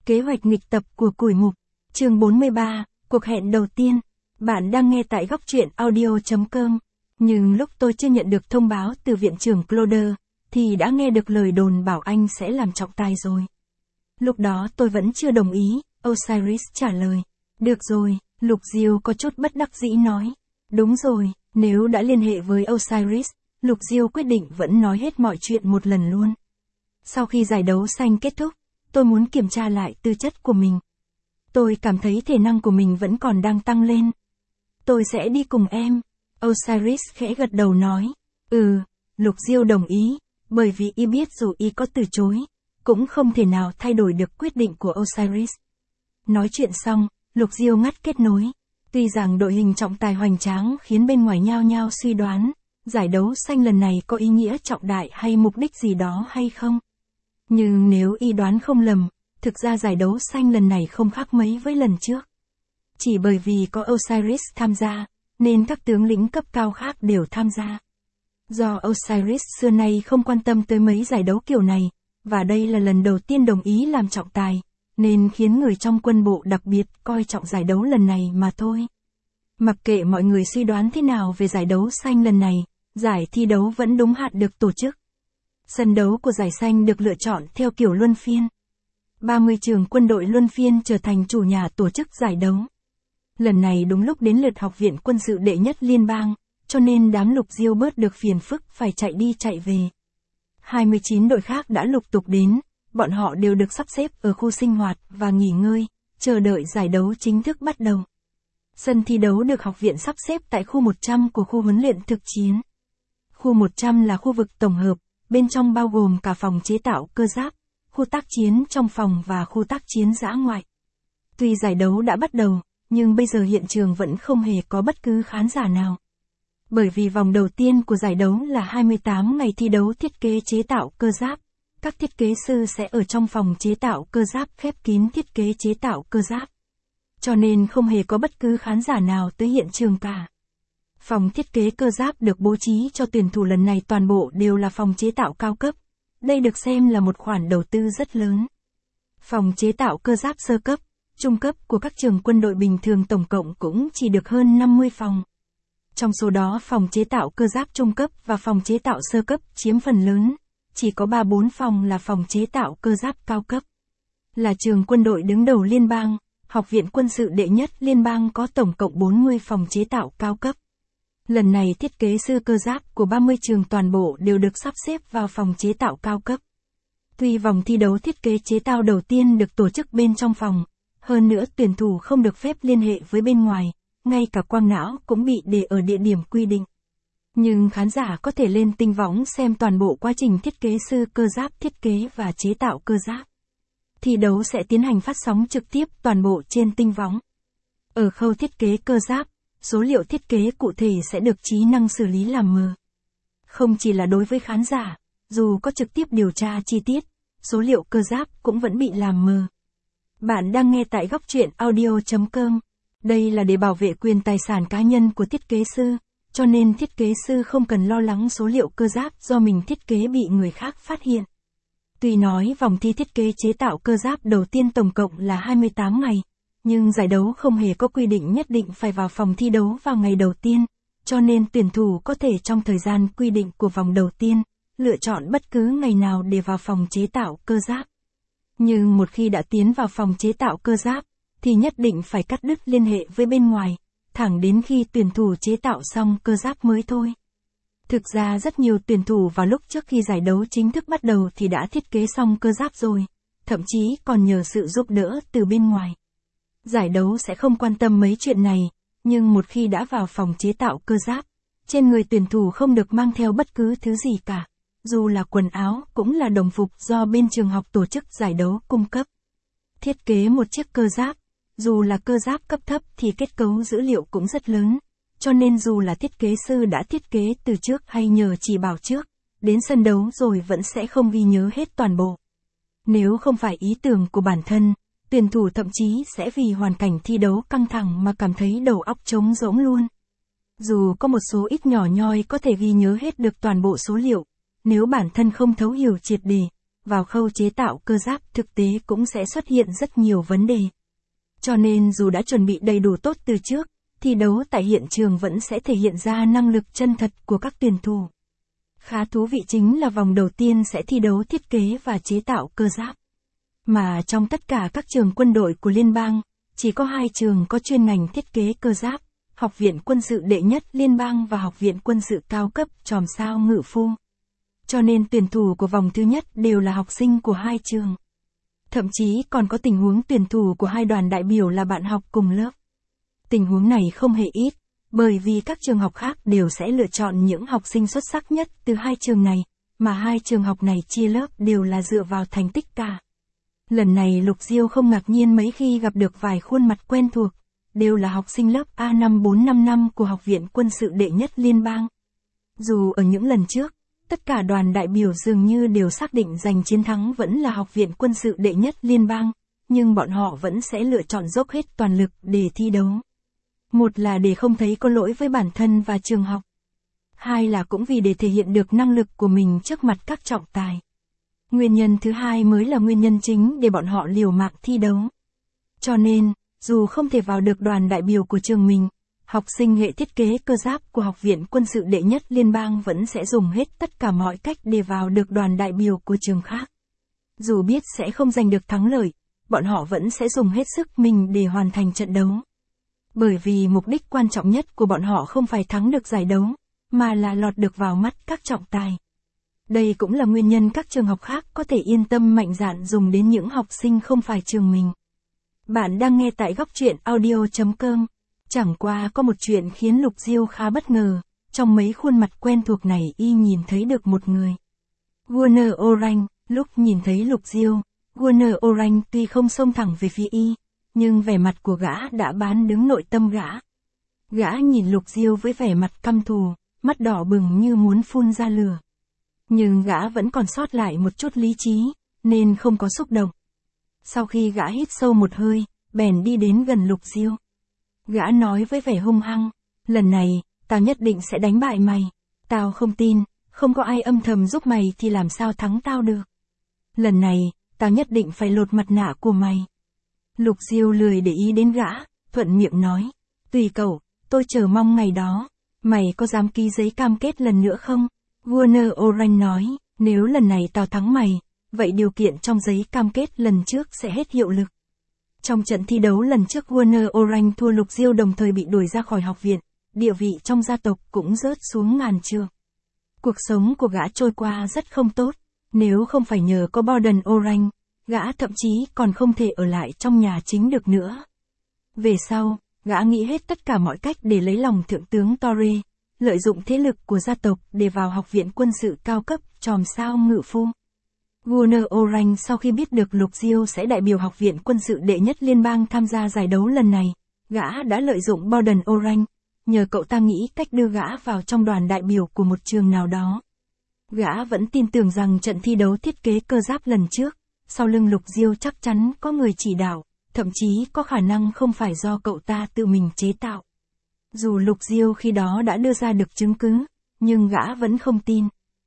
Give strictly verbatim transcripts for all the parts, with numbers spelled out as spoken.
Kế hoạch nghịch tập của củi mục. Chương bốn mươi ba, cuộc hẹn đầu tiên. Bạn đang nghe tại góc truyện audio chấm com. Nhưng lúc tôi chưa nhận được thông báo từ viện trưởng Cloder, thì đã nghe được lời đồn bảo anh sẽ làm trọng tài rồi. Lúc đó tôi vẫn chưa đồng ý, Osiris trả lời. Được rồi, Lục Diêu có chút bất đắc dĩ nói. Đúng rồi, nếu đã liên hệ với Osiris, Lục Diêu quyết định vẫn nói hết mọi chuyện một lần luôn. Sau khi giải đấu xanh kết thúc, tôi muốn kiểm tra lại tư chất của mình. Tôi cảm thấy thể năng của mình vẫn còn đang tăng lên. Tôi sẽ đi cùng em. Osiris khẽ gật đầu nói. Ừ, Lục Diêu đồng ý, bởi vì y biết dù y có từ chối, cũng không thể nào thay đổi được quyết định của Osiris. Nói chuyện xong, Lục Diêu ngắt kết nối. Tuy rằng đội hình trọng tài hoành tráng khiến bên ngoài nhao nhao suy đoán, giải đấu xanh lần này có ý nghĩa trọng đại hay mục đích gì đó hay không. Nhưng nếu y đoán không lầm, thực ra giải đấu xanh lần này không khác mấy với lần trước. Chỉ bởi vì có Osiris tham gia, nên các tướng lĩnh cấp cao khác đều tham gia. Do Osiris xưa nay không quan tâm tới mấy giải đấu kiểu này, và đây là lần đầu tiên đồng ý làm trọng tài, nên khiến người trong quân bộ đặc biệt coi trọng giải đấu lần này mà thôi. Mặc kệ mọi người suy đoán thế nào về giải đấu xanh lần này, giải thi đấu vẫn đúng hạn được tổ chức. Sân đấu của giải xanh được lựa chọn theo kiểu luân phiên. ba mươi trường quân đội luân phiên trở thành chủ nhà tổ chức giải đấu. Lần này đúng lúc đến lượt học viện quân sự đệ nhất liên bang, cho nên đám Lục Diêu bớt được phiền phức phải chạy đi chạy về. hai mươi chín đội khác đã lục tục đến, bọn họ đều được sắp xếp ở khu sinh hoạt và nghỉ ngơi, chờ đợi giải đấu chính thức bắt đầu. Sân thi đấu được học viện sắp xếp tại khu một trăm của khu huấn luyện thực chiến. Khu một trăm là khu vực tổng hợp, bên trong bao gồm cả phòng chế tạo cơ giáp, khu tác chiến trong phòng và khu tác chiến dã ngoại. Tuy giải đấu đã bắt đầu, nhưng bây giờ hiện trường vẫn không hề có bất cứ khán giả nào. Bởi vì vòng đầu tiên của giải đấu là hai mươi tám ngày thi đấu thiết kế chế tạo cơ giáp. Các thiết kế sư sẽ ở trong phòng chế tạo cơ giáp khép kín thiết kế chế tạo cơ giáp. Cho nên không hề có bất cứ khán giả nào tới hiện trường cả. Phòng thiết kế cơ giáp được bố trí cho tuyển thủ lần này toàn bộ đều là phòng chế tạo cao cấp. Đây được xem là một khoản đầu tư rất lớn. Phòng chế tạo cơ giáp sơ cấp, trung cấp của các trường quân đội bình thường tổng cộng cũng chỉ được hơn năm mươi phòng. Trong số đó phòng chế tạo cơ giáp trung cấp và phòng chế tạo sơ cấp chiếm phần lớn, chỉ có ba bốn phòng là phòng chế tạo cơ giáp cao cấp. Là trường quân đội đứng đầu liên bang, Học viện quân sự đệ nhất liên bang có tổng cộng bốn mươi phòng chế tạo cao cấp. Lần này thiết kế sư cơ giáp của ba mươi trường toàn bộ đều được sắp xếp vào phòng chế tạo cao cấp. Tuy vòng thi đấu thiết kế chế tạo đầu tiên được tổ chức bên trong phòng, hơn nữa tuyển thủ không được phép liên hệ với bên ngoài, ngay cả quang não cũng bị để ở địa điểm quy định. Nhưng khán giả có thể lên tinh võng xem toàn bộ quá trình thiết kế sư cơ giáp thiết kế và chế tạo cơ giáp. Thi đấu sẽ tiến hành phát sóng trực tiếp toàn bộ trên tinh võng. Ở khâu thiết kế cơ giáp, số liệu thiết kế cụ thể sẽ được trí năng xử lý làm mờ. Không chỉ là đối với khán giả, dù có trực tiếp điều tra chi tiết, số liệu cơ giáp cũng vẫn bị làm mờ. Bạn đang nghe tại góc truyện audio chấm com. Đây là để bảo vệ quyền tài sản cá nhân của thiết kế sư, cho nên thiết kế sư không cần lo lắng số liệu cơ giáp do mình thiết kế bị người khác phát hiện. Tuy nói vòng thi thiết kế chế tạo cơ giáp đầu tiên tổng cộng là hai mươi tám ngày, nhưng giải đấu không hề có quy định nhất định phải vào phòng thi đấu vào ngày đầu tiên, cho nên tuyển thủ có thể trong thời gian quy định của vòng đầu tiên, lựa chọn bất cứ ngày nào để vào phòng chế tạo cơ giáp. Nhưng một khi đã tiến vào phòng chế tạo cơ giáp, thì nhất định phải cắt đứt liên hệ với bên ngoài, thẳng đến khi tuyển thủ chế tạo xong cơ giáp mới thôi. Thực ra rất nhiều tuyển thủ vào lúc trước khi giải đấu chính thức bắt đầu thì đã thiết kế xong cơ giáp rồi, thậm chí còn nhờ sự giúp đỡ từ bên ngoài. Giải đấu sẽ không quan tâm mấy chuyện này, nhưng một khi đã vào phòng chế tạo cơ giáp, trên người tuyển thủ không được mang theo bất cứ thứ gì cả, dù là quần áo cũng là đồng phục do bên trường học tổ chức giải đấu cung cấp. Thiết kế một chiếc cơ giáp, dù là cơ giáp cấp thấp thì kết cấu dữ liệu cũng rất lớn, cho nên dù là thiết kế sư đã thiết kế từ trước hay nhờ chỉ bảo trước, đến sân đấu rồi vẫn sẽ không ghi nhớ hết toàn bộ. Nếu không phải ý tưởng của bản thân, tuyển thủ thậm chí sẽ vì hoàn cảnh thi đấu căng thẳng mà cảm thấy đầu óc trống rỗng luôn. Dù có một số ít nhỏ nhoi có thể ghi nhớ hết được toàn bộ số liệu, nếu bản thân không thấu hiểu triệt để, vào khâu chế tạo cơ giáp thực tế cũng sẽ xuất hiện rất nhiều vấn đề. Cho nên dù đã chuẩn bị đầy đủ tốt từ trước, thi đấu tại hiện trường vẫn sẽ thể hiện ra năng lực chân thật của các tuyển thủ. Khá thú vị chính là vòng đầu tiên sẽ thi đấu thiết kế và chế tạo cơ giáp. Mà trong tất cả các trường quân đội của liên bang, chỉ có hai trường có chuyên ngành thiết kế cơ giáp, Học viện Quân sự đệ nhất liên bang và Học viện Quân sự cao cấp Chòm sao Ngự Phu. Cho nên tuyển thủ của vòng thứ nhất đều là học sinh của hai trường. Thậm chí còn có tình huống tuyển thủ của hai đoàn đại biểu là bạn học cùng lớp. Tình huống này không hề ít, bởi vì các trường học khác đều sẽ lựa chọn những học sinh xuất sắc nhất từ hai trường này, mà hai trường học này chia lớp đều là dựa vào thành tích cả. Lần này Lục Diêu không ngạc nhiên mấy khi gặp được vài khuôn mặt quen thuộc, đều là học sinh lớp A năm bốn năm năm của Học viện Quân sự đệ nhất liên bang. Dù ở những lần trước, tất cả đoàn đại biểu dường như đều xác định giành chiến thắng vẫn là Học viện Quân sự đệ nhất liên bang, nhưng bọn họ vẫn sẽ lựa chọn dốc hết toàn lực để thi đấu. Một là để không thấy có lỗi với bản thân và trường học. Hai là cũng vì để thể hiện được năng lực của mình trước mặt các trọng tài. Nguyên nhân thứ hai mới là nguyên nhân chính để bọn họ liều mạng thi đấu. Cho nên, dù không thể vào được đoàn đại biểu của trường mình, học sinh hệ thiết kế cơ giáp của Học viện Quân sự đệ nhất liên bang vẫn sẽ dùng hết tất cả mọi cách để vào được đoàn đại biểu của trường khác. Dù biết sẽ không giành được thắng lợi, bọn họ vẫn sẽ dùng hết sức mình để hoàn thành trận đấu. Bởi vì mục đích quan trọng nhất của bọn họ không phải thắng được giải đấu, mà là lọt được vào mắt các trọng tài. Đây cũng là nguyên nhân các trường học khác có thể yên tâm mạnh dạn dùng đến những học sinh không phải trường mình. Bạn đang nghe tại góc truyện audio chấm com. Chẳng qua có một chuyện khiến Lục Diêu khá bất ngờ, trong mấy khuôn mặt quen thuộc này y nhìn thấy được một người. Warner Orange, lúc nhìn thấy Lục Diêu, Warner Orange tuy không xông thẳng về phía y, nhưng vẻ mặt của gã đã bán đứng nội tâm gã. Gã nhìn Lục Diêu với vẻ mặt căm thù, mắt đỏ bừng như muốn phun ra lửa. Nhưng gã vẫn còn sót lại một chút lý trí, nên không có xúc động. Sau khi gã hít sâu một hơi, bèn đi đến gần Lục Diêu. Gã nói với vẻ hung hăng, lần này, tao nhất định sẽ đánh bại mày. Tao không tin, không có ai âm thầm giúp mày thì làm sao thắng tao được. Lần này, tao nhất định phải lột mặt nạ của mày. Lục Diêu lười để ý đến gã, thuận miệng nói, tùy cậu, tôi chờ mong ngày đó. Mày có dám ký giấy cam kết lần nữa không? Warner Orange nói, nếu lần này tao thắng mày, vậy điều kiện trong giấy cam kết lần trước sẽ hết hiệu lực. Trong trận thi đấu lần trước Warner Orange thua Lục Diêu đồng thời bị đuổi ra khỏi học viện, địa vị trong gia tộc cũng rớt xuống ngàn trượng. Cuộc sống của gã trôi qua rất không tốt, nếu không phải nhờ có Borden Orange, gã thậm chí còn không thể ở lại trong nhà chính được nữa. Về sau, gã nghĩ hết tất cả mọi cách để lấy lòng thượng tướng Torre, lợi dụng thế lực của gia tộc để vào Học viện Quân sự cao cấp Chòm sao Ngự Phu. Warner Orange sau khi biết được Lục Diêu sẽ đại biểu Học viện Quân sự đệ nhất liên bang tham gia giải đấu lần này, gã đã lợi dụng Borden Orange, nhờ cậu ta nghĩ cách đưa gã vào trong đoàn đại biểu của một trường nào đó. Gã vẫn tin tưởng rằng trận thi đấu thiết kế cơ giáp lần trước, sau lưng Lục Diêu chắc chắn có người chỉ đạo, thậm chí có khả năng không phải do cậu ta tự mình chế tạo. Dù Lục Diêu khi đó đã đưa ra được chứng cứ, nhưng gã vẫn không tin.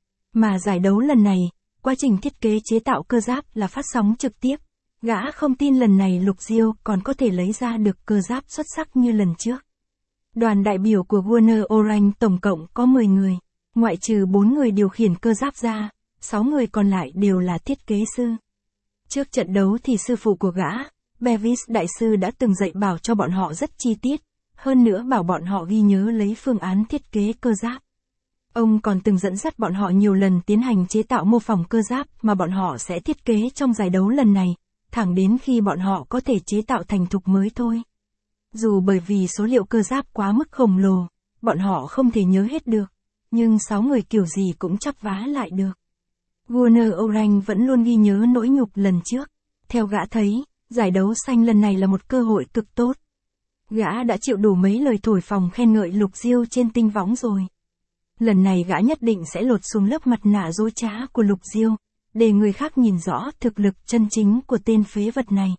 Mà giải đấu lần này, quá trình thiết kế chế tạo cơ giáp là phát sóng trực tiếp. Gã không tin lần này Lục Diêu còn có thể lấy ra được cơ giáp xuất sắc như lần trước. Đoàn đại biểu của Warner Orange tổng cộng có mười người, ngoại trừ bốn người điều khiển cơ giáp ra, sáu người còn lại đều là thiết kế sư. Trước trận đấu thì sư phụ của gã, Bevis đại sư đã từng dạy bảo cho bọn họ rất chi tiết, hơn nữa bảo bọn họ ghi nhớ lấy phương án thiết kế cơ giáp. Ông còn từng dẫn dắt bọn họ nhiều lần tiến hành chế tạo mô phỏng cơ giáp mà bọn họ sẽ thiết kế trong giải đấu lần này, thẳng đến khi bọn họ có thể chế tạo thành thục mới thôi. Dù bởi vì số liệu cơ giáp quá mức khổng lồ, bọn họ không thể nhớ hết được, nhưng sáu người kiểu gì cũng chắp vá lại được. Warner Orange vẫn luôn ghi nhớ nỗi nhục lần trước. Theo gã thấy, giải đấu xanh lần này là một cơ hội cực tốt. Gã đã chịu đủ mấy lời thổi phồng khen ngợi Lục Diêu trên tinh võng rồi. Lần này gã nhất định sẽ lột xuống lớp mặt nạ dối trá của Lục Diêu, để người khác nhìn rõ thực lực chân chính của tên phế vật này.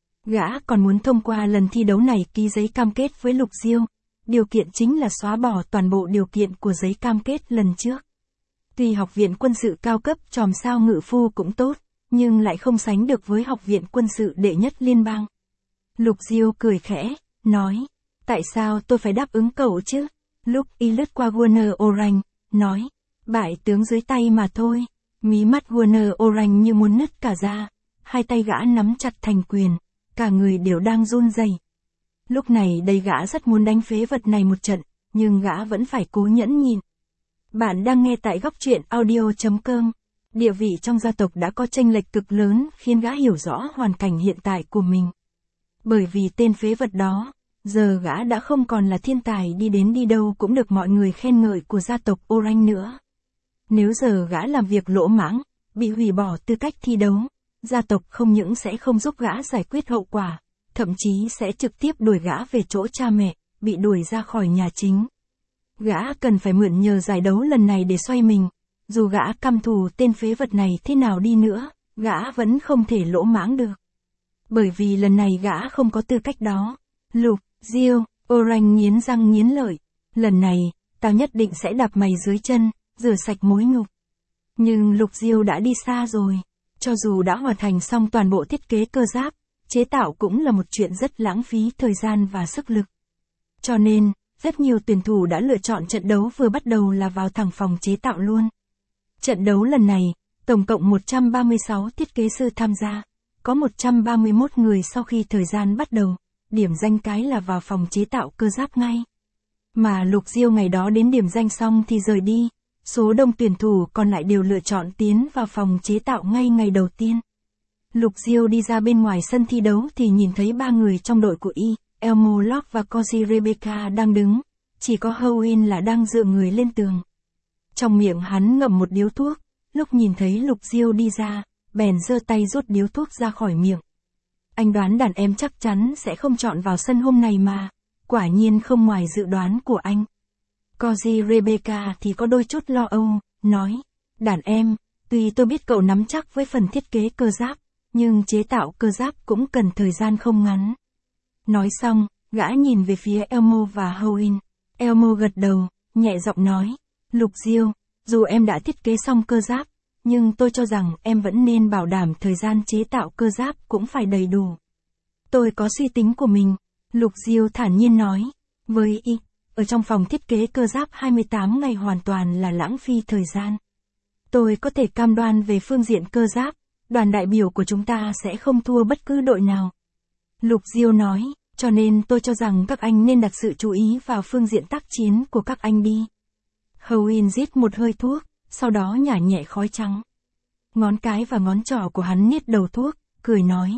Gã còn muốn thông qua lần thi đấu này ký giấy cam kết với Lục Diêu, điều kiện chính là xóa bỏ toàn bộ điều kiện của giấy cam kết lần trước. Tuy Học viện Quân sự cao cấp Chòm sao Ngự Phu cũng tốt, nhưng lại không sánh được với học viện quân sự đệ nhất liên bang. Lục Diêu cười khẽ, nói, tại sao tôi phải đáp ứng cậu chứ? Lúc y lướt qua Warner Orange, nói, bại tướng dưới tay mà thôi. Mí mắt Warner Orange như muốn nứt cả ra, hai tay gã nắm chặt thành quyền, cả người đều đang run rẩy. Lúc này đây gã rất muốn đánh phế vật này một trận, nhưng gã vẫn phải cố nhẫn nhịn. Bạn đang nghe tại góc truyện audio chấm com. Địa vị trong gia tộc đã có chênh lệch cực lớn khiến gã hiểu rõ hoàn cảnh hiện tại của mình. Bởi vì tên phế vật đó, giờ gã đã không còn là thiên tài đi đến đi đâu cũng được mọi người khen ngợi của gia tộc Orange nữa. Nếu giờ gã làm việc lỗ mãng, bị hủy bỏ tư cách thi đấu, gia tộc không những sẽ không giúp gã giải quyết hậu quả, thậm chí sẽ trực tiếp đuổi gã về chỗ cha mẹ, bị đuổi ra khỏi nhà chính. Gã cần phải mượn nhờ giải đấu lần này để xoay mình, dù gã căm thù tên phế vật này thế nào đi nữa, gã vẫn không thể lỗ mãng được. Bởi vì lần này gã không có tư cách đó. Lục Diêu, Orange nghiến răng nghiến lợi, lần này, tao nhất định sẽ đạp mày dưới chân, rửa sạch mối nhục. Nhưng Lục Diêu đã đi xa rồi, cho dù đã hoàn thành xong toàn bộ thiết kế cơ giáp, chế tạo cũng là một chuyện rất lãng phí thời gian và sức lực. Cho nên, rất nhiều tuyển thủ đã lựa chọn trận đấu vừa bắt đầu là vào thẳng phòng chế tạo luôn. Trận đấu lần này, tổng cộng một trăm ba mươi sáu thiết kế sư tham gia, có một trăm ba mươi mốt người sau khi thời gian bắt đầu, điểm danh cái là vào phòng chế tạo cơ giáp ngay. Mà Lục Diêu ngày đó đến điểm danh xong thì rời đi, số đông tuyển thủ còn lại đều lựa chọn tiến vào phòng chế tạo ngay ngày đầu tiên. Lục Diêu đi ra bên ngoài sân thi đấu thì nhìn thấy ba người trong đội của y, Elmo Locke và Cozy Rebecca đang đứng, chỉ có Howen là đang dựa người lên tường. Trong miệng hắn ngậm một điếu thuốc, lúc nhìn thấy Lục Diêu đi ra, bèn giơ tay rút điếu thuốc ra khỏi miệng. Anh đoán đàn em chắc chắn sẽ không chọn vào sân hôm này mà, quả nhiên không ngoài dự đoán của anh. Cozy Rebecca thì có đôi chút lo âu, nói, đàn em, tuy tôi biết cậu nắm chắc với phần thiết kế cơ giáp, nhưng chế tạo cơ giáp cũng cần thời gian không ngắn. Nói xong, gã nhìn về phía Elmo và Howen. Elmo gật đầu, nhẹ giọng nói, Lục Diêu, dù em đã thiết kế xong cơ giáp, nhưng tôi cho rằng em vẫn nên bảo đảm thời gian chế tạo cơ giáp cũng phải đầy đủ. Tôi có suy tính của mình, Lục Diêu thản nhiên nói, với y, ở trong phòng thiết kế cơ giáp hai mươi tám ngày hoàn toàn là lãng phí thời gian. Tôi có thể cam đoan về phương diện cơ giáp, đoàn đại biểu của chúng ta sẽ không thua bất cứ đội nào. Lục Diêu nói, cho nên tôi cho rằng các anh nên đặt sự chú ý vào phương diện tác chiến của các anh đi. Howen rít một hơi thuốc, sau đó nhả nhẹ khói trắng. Ngón cái và ngón trỏ của hắn niết đầu thuốc, cười nói.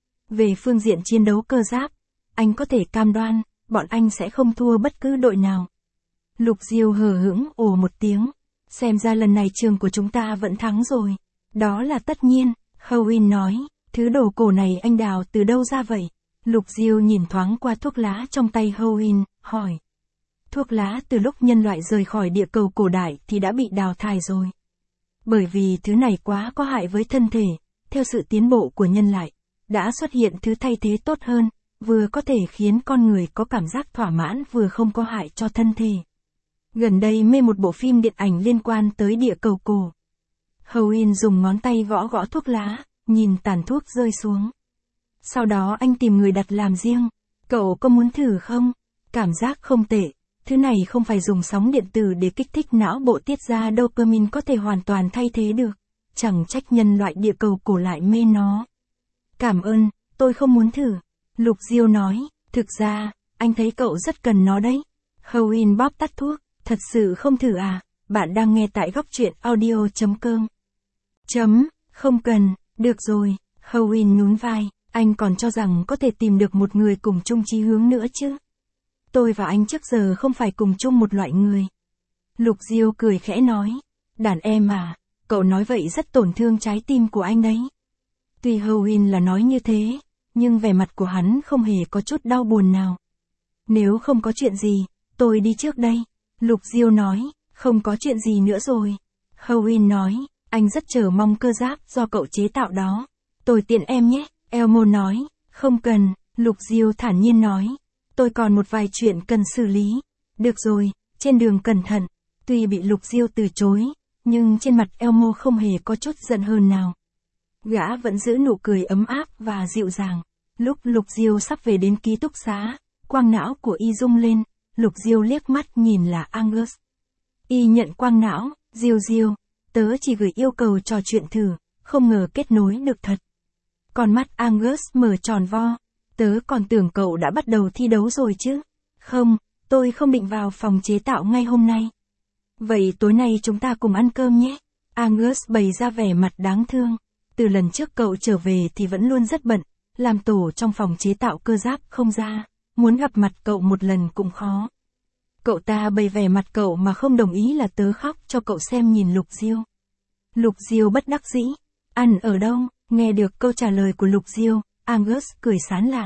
Về phương diện chiến đấu cơ giáp, anh có thể cam đoan, bọn anh sẽ không thua bất cứ đội nào. Lục Diêu hờ hững ồ một tiếng, xem ra lần này trường của chúng ta vẫn thắng rồi. Đó là tất nhiên, Howen nói, thứ đồ cổ này anh đào từ đâu ra vậy? Lục Diêu nhìn thoáng qua thuốc lá trong tay Howen, hỏi. Thuốc lá từ lúc nhân loại rời khỏi địa cầu cổ đại thì đã bị đào thải rồi. Bởi vì thứ này quá có hại với thân thể, theo sự tiến bộ của nhân loại, đã xuất hiện thứ thay thế tốt hơn, vừa có thể khiến con người có cảm giác thỏa mãn vừa không có hại cho thân thể. Gần đây mê một bộ phim điện ảnh liên quan tới địa cầu cổ. Howen dùng ngón tay gõ gõ thuốc lá, nhìn tàn thuốc rơi xuống. Sau đó anh tìm người đặt làm riêng. Cậu có muốn thử không? Cảm giác không tệ. Thứ này không phải dùng sóng điện tử để kích thích não bộ tiết ra dopamine có thể hoàn toàn thay thế được. Chẳng trách nhân loại địa cầu cổ lại mê nó. Cảm ơn, tôi không muốn thử. Lục Diêu nói, thực ra, anh thấy cậu rất cần nó đấy. Howen bóp tắt thuốc, thật sự không thử à? Bạn đang nghe tại góc truyện audio chấm com. Chấm, không cần, được rồi. Howen nhún vai, anh còn cho rằng có thể tìm được một người cùng chung chí hướng nữa chứ. Tôi và anh trước giờ không phải cùng chung một loại người. Lục Diêu cười khẽ nói, đàn em à, cậu nói vậy rất tổn thương trái tim của anh đấy. Tuy Howen là nói như thế, nhưng vẻ mặt của hắn không hề có chút đau buồn nào. Nếu không có chuyện gì, tôi đi trước đây. Lục Diêu nói, không có chuyện gì nữa rồi. Howen nói, anh rất chờ mong cơ giáp do cậu chế tạo đó. Tôi tiện em nhé. Elmo nói, không cần. Lục Diêu thản nhiên nói, tôi còn một vài chuyện cần xử lý. Được rồi, trên đường cẩn thận. Tuy bị Lục Diêu từ chối, nhưng trên mặt Elmo không hề có chút giận hờn nào. Gã vẫn giữ nụ cười ấm áp và dịu dàng. Lúc Lục Diêu sắp về đến ký túc xá, quang não của y rung lên, Lục Diêu liếc mắt nhìn là Angus. Y nhận quang não, Diêu Diêu, tớ chỉ gửi yêu cầu trò chuyện thử, không ngờ kết nối được thật. Con mắt Angus mở tròn vo, tớ còn tưởng cậu đã bắt đầu thi đấu rồi chứ. Không, tôi không định vào phòng chế tạo ngay hôm nay. Vậy tối nay chúng ta cùng ăn cơm nhé. Angus bày ra vẻ mặt đáng thương. Từ lần trước cậu trở về thì vẫn luôn rất bận, làm tổ trong phòng chế tạo cơ giáp không ra, muốn gặp mặt cậu một lần cũng khó. Cậu ta bày vẻ mặt cậu mà không đồng ý là tớ khóc cho cậu xem nhìn Lục Diêu. Lục Diêu bất đắc dĩ. Ăn ở đâu? Nghe được câu trả lời của Lục Diêu, Angus cười sán lạn.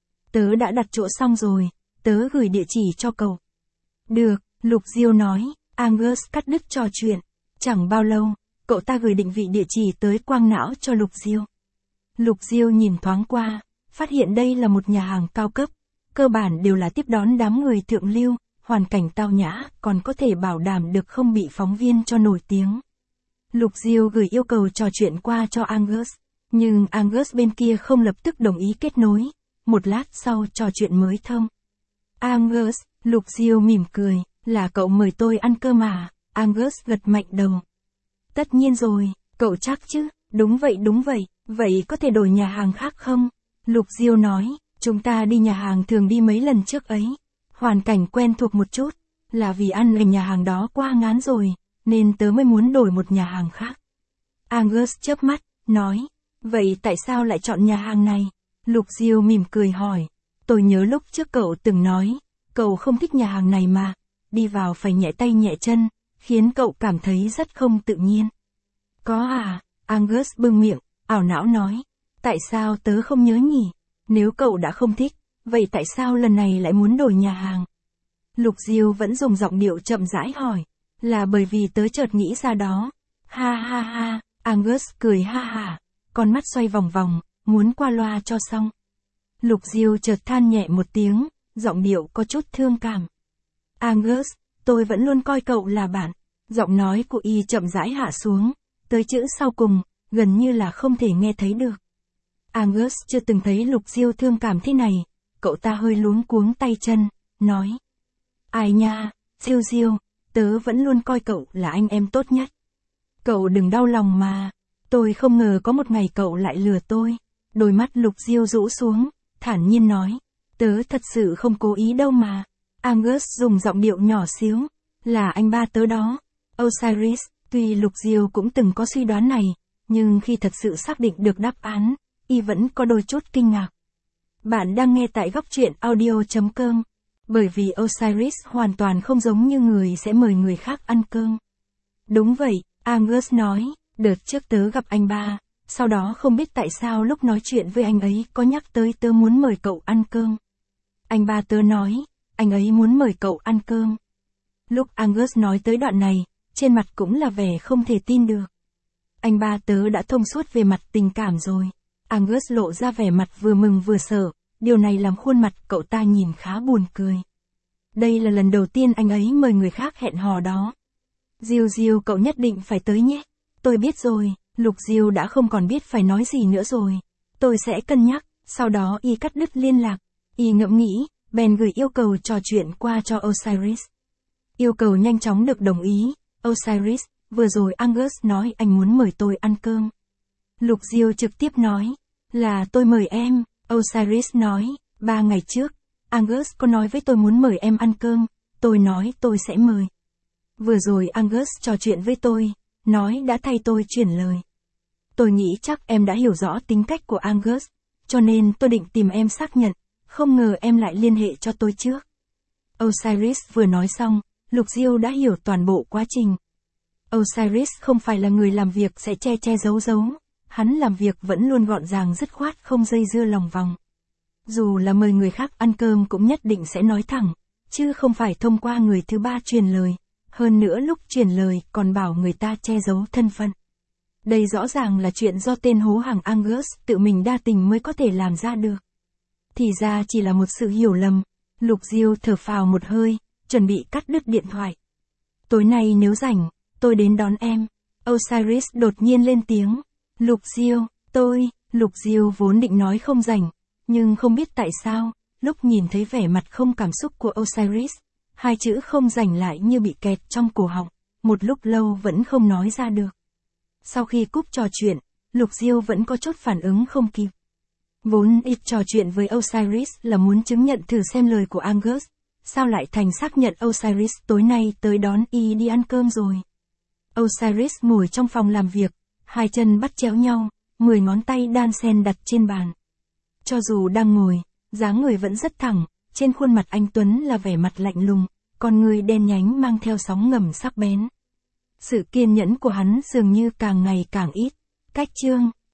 Tớ đã đặt chỗ xong rồi, tớ gửi địa chỉ cho cậu. Được, Lục Diêu nói. Angus cắt đứt trò chuyện. Chẳng bao lâu, cậu ta gửi định vị địa chỉ tới quang não cho Lục Diêu. Lục Diêu nhìn thoáng qua, phát hiện đây là một nhà hàng cao cấp, cơ bản đều là tiếp đón đám người thượng lưu, hoàn cảnh tao nhã, còn có thể bảo đảm được không bị phóng viên cho nổi tiếng. Lục Diêu gửi yêu cầu trò chuyện qua cho Angus, nhưng Angus bên kia không lập tức đồng ý kết nối, một lát sau trò chuyện mới thông. Angus, Lục Diêu mỉm cười, là cậu mời tôi ăn cơm à? Angus gật mạnh đầu. Tất nhiên rồi, cậu chắc chứ? Đúng vậy đúng vậy, vậy có thể đổi nhà hàng khác không? Lục Diêu nói, chúng ta đi nhà hàng thường đi mấy lần trước ấy. Hoàn cảnh quen thuộc một chút, là vì ăn ở nhà hàng đó quá ngán rồi, nên tớ mới muốn đổi một nhà hàng khác. Angus chớp mắt, nói, vậy tại sao lại chọn nhà hàng này? Lục Diêu mỉm cười hỏi, tôi nhớ lúc trước cậu từng nói, cậu không thích nhà hàng này mà, đi vào phải nhẹ tay nhẹ chân, khiến cậu cảm thấy rất không tự nhiên. Có à? Angus bưng miệng, ảo não nói, tại sao tớ không nhớ nhỉ? Nếu cậu đã không thích, vậy tại sao lần này lại muốn đổi nhà hàng? Lục Diêu vẫn dùng giọng điệu chậm rãi hỏi, là bởi vì tớ chợt nghĩ ra đó. Ha ha ha, Angus cười ha ha, con mắt xoay vòng vòng, muốn qua loa cho xong. Lục Diêu chợt than nhẹ một tiếng, giọng điệu có chút thương cảm. Angus, tôi vẫn luôn coi cậu là bạn. Giọng nói của y chậm rãi hạ xuống, tới chữ sau cùng, gần như là không thể nghe thấy được. Angus chưa từng thấy Lục Diêu thương cảm thế này, cậu ta hơi luống cuống tay chân, nói. Ai nha, Diêu Diêu, tớ vẫn luôn coi cậu là anh em tốt nhất. Cậu đừng đau lòng mà, tôi không ngờ có một ngày cậu lại lừa tôi. Đôi mắt Lục Diêu rũ xuống, thản nhiên nói, tớ thật sự không cố ý đâu mà. Angus dùng giọng điệu nhỏ xíu, là anh ba tớ đó, Osiris. Tuy Lục Diêu cũng từng có suy đoán này, nhưng khi thật sự xác định được đáp án, y vẫn có đôi chút kinh ngạc. Bạn đang nghe tại góc truyện audio chấm com. Bởi vì Osiris hoàn toàn không giống như người sẽ mời người khác ăn cơm. Đúng vậy, Angus nói, đợt trước tớ gặp anh ba, sau đó không biết tại sao lúc nói chuyện với anh ấy có nhắc tới tớ muốn mời cậu ăn cơm. Anh ba tớ nói, anh ấy muốn mời cậu ăn cơm. Lúc Angus nói tới đoạn này, trên mặt cũng là vẻ không thể tin được. Anh ba tớ đã thông suốt về mặt tình cảm rồi. Angus lộ ra vẻ mặt vừa mừng vừa sợ, điều này làm khuôn mặt cậu ta nhìn khá buồn cười. Đây là lần đầu tiên anh ấy mời người khác hẹn hò đó. Diêu Diêu cậu nhất định phải tới nhé. Tôi biết rồi, Lục Diêu đã không còn biết phải nói gì nữa rồi. Tôi sẽ cân nhắc, sau đó y cắt đứt liên lạc. Y ngẫm nghĩ, bèn gửi yêu cầu trò chuyện qua cho Osiris. Yêu cầu nhanh chóng được đồng ý. Osiris, vừa rồi Angus nói anh muốn mời tôi ăn cơm. Lục Diêu trực tiếp nói, là tôi mời em. Osiris nói, ba ngày trước, Angus có nói với tôi muốn mời em ăn cơm, tôi nói tôi sẽ mời. Vừa rồi Angus trò chuyện với tôi, nói đã thay tôi chuyển lời. Tôi nghĩ chắc em đã hiểu rõ tính cách của Angus, cho nên tôi định tìm em xác nhận, không ngờ em lại liên hệ cho tôi trước. Osiris vừa nói xong, Lục Diêu đã hiểu toàn bộ quá trình. Osiris không phải là người làm việc sẽ che che giấu giấu, hắn làm việc vẫn luôn gọn gàng dứt khoát không dây dưa lòng vòng. Dù là mời người khác ăn cơm cũng nhất định sẽ nói thẳng, chứ không phải thông qua người thứ ba truyền lời, hơn nữa lúc truyền lời còn bảo người ta che giấu thân phận. Đây rõ ràng là chuyện do tên hố hàng Angus tự mình đa tình mới có thể làm ra được. Thì ra chỉ là một sự hiểu lầm. Lục Diêu thở phào một hơi, chuẩn bị cắt đứt điện thoại. Tối nay nếu rảnh, tôi đến đón em. Osiris đột nhiên lên tiếng. Lục Diêu, Tôi, Lục Diêu vốn định nói không rảnh, nhưng không biết tại sao, lúc nhìn thấy vẻ mặt không cảm xúc của Osiris, hai chữ không rảnh lại như bị kẹt trong cổ họng, một lúc lâu vẫn không nói ra được. Sau khi cúp trò chuyện, Lục Diêu vẫn có chút phản ứng không kịp. Vốn ít trò chuyện với Osiris là muốn chứng nhận thử xem lời của Angus, sao lại thành xác nhận Osiris tối nay tới đón y đi ăn cơm rồi. Osiris ngồi trong phòng làm việc, hai chân bắt chéo nhau, mười ngón tay đan xen đặt trên bàn. Cho dù đang ngồi, dáng người vẫn rất thẳng, trên khuôn mặt anh Tuấn là vẻ mặt lạnh lùng, con người đen nhánh mang theo sóng ngầm sắc bén. Sự kiên nhẫn của hắn dường như càng ngày càng ít. Cách chương